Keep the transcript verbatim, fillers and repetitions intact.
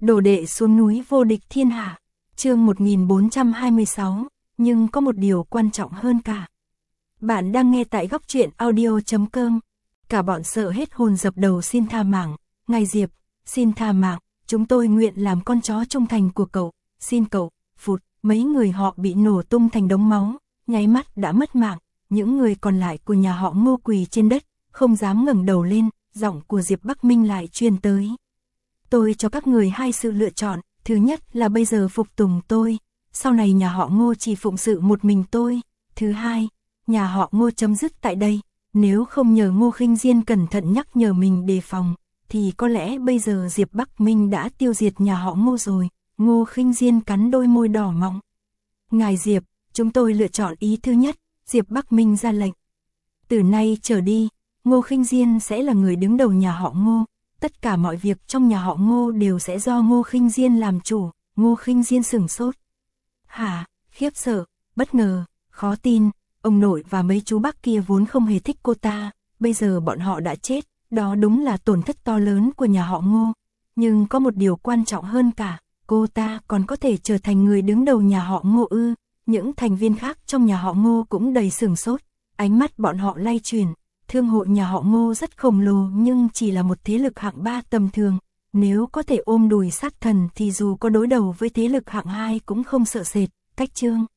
Đồ đệ xuống núi vô địch thiên hạ, chương một nghìn bốn trăm hai mươi sáu, nhưng có một điều quan trọng hơn cả. Bạn đang nghe tại góc truyện audio chấm com. Cả bọn sợ hết hồn dập đầu xin tha mạng. Ngài Diệp, xin tha mạng, chúng tôi nguyện làm con chó trung thành của cậu, xin cậu. Phụt, mấy người họ bị nổ tung thành đống máu, nháy mắt đã mất mạng. Những người còn lại của nhà họ Ngô quỳ trên đất, không dám ngẩng đầu lên. Giọng của Diệp Bắc Minh lại truyền tới. Tôi cho các người hai sự lựa chọn, thứ nhất là bây giờ phục tùng tôi, sau này nhà họ Ngô chỉ phụng sự một mình tôi, thứ hai, nhà họ Ngô chấm dứt tại đây, nếu không nhờ Ngô Khinh Diên cẩn thận nhắc nhở mình đề phòng, thì có lẽ bây giờ Diệp Bắc Minh đã tiêu diệt nhà họ Ngô rồi. Ngô Khinh Diên cắn đôi môi đỏ mọng. Ngài Diệp, chúng tôi lựa chọn ý thứ nhất, Diệp Bắc Minh ra lệnh. Từ nay trở đi, Ngô Khinh Diên sẽ là người đứng đầu nhà họ Ngô. Tất cả mọi việc trong nhà họ Ngô đều sẽ do Ngô Khinh Diên làm chủ. Ngô Khinh Diên sửng sốt. Hả, khiếp sợ, bất ngờ, khó tin. Ông nội và mấy chú bác kia vốn không hề thích cô ta. Bây giờ bọn họ đã chết. Đó đúng là tổn thất to lớn của nhà họ Ngô. Nhưng có một điều quan trọng hơn cả. Cô ta còn có thể trở thành người đứng đầu nhà họ Ngô ư. Những thành viên khác trong nhà họ Ngô cũng đầy sửng sốt. Ánh mắt bọn họ lay chuyển. Thương hội nhà họ Ngô rất khổng lồ nhưng chỉ là một thế lực hạng ba tầm thường. Nếu có thể ôm đùi sát thần thì dù có đối đầu với thế lực hạng hai cũng không sợ sệt. Cách chương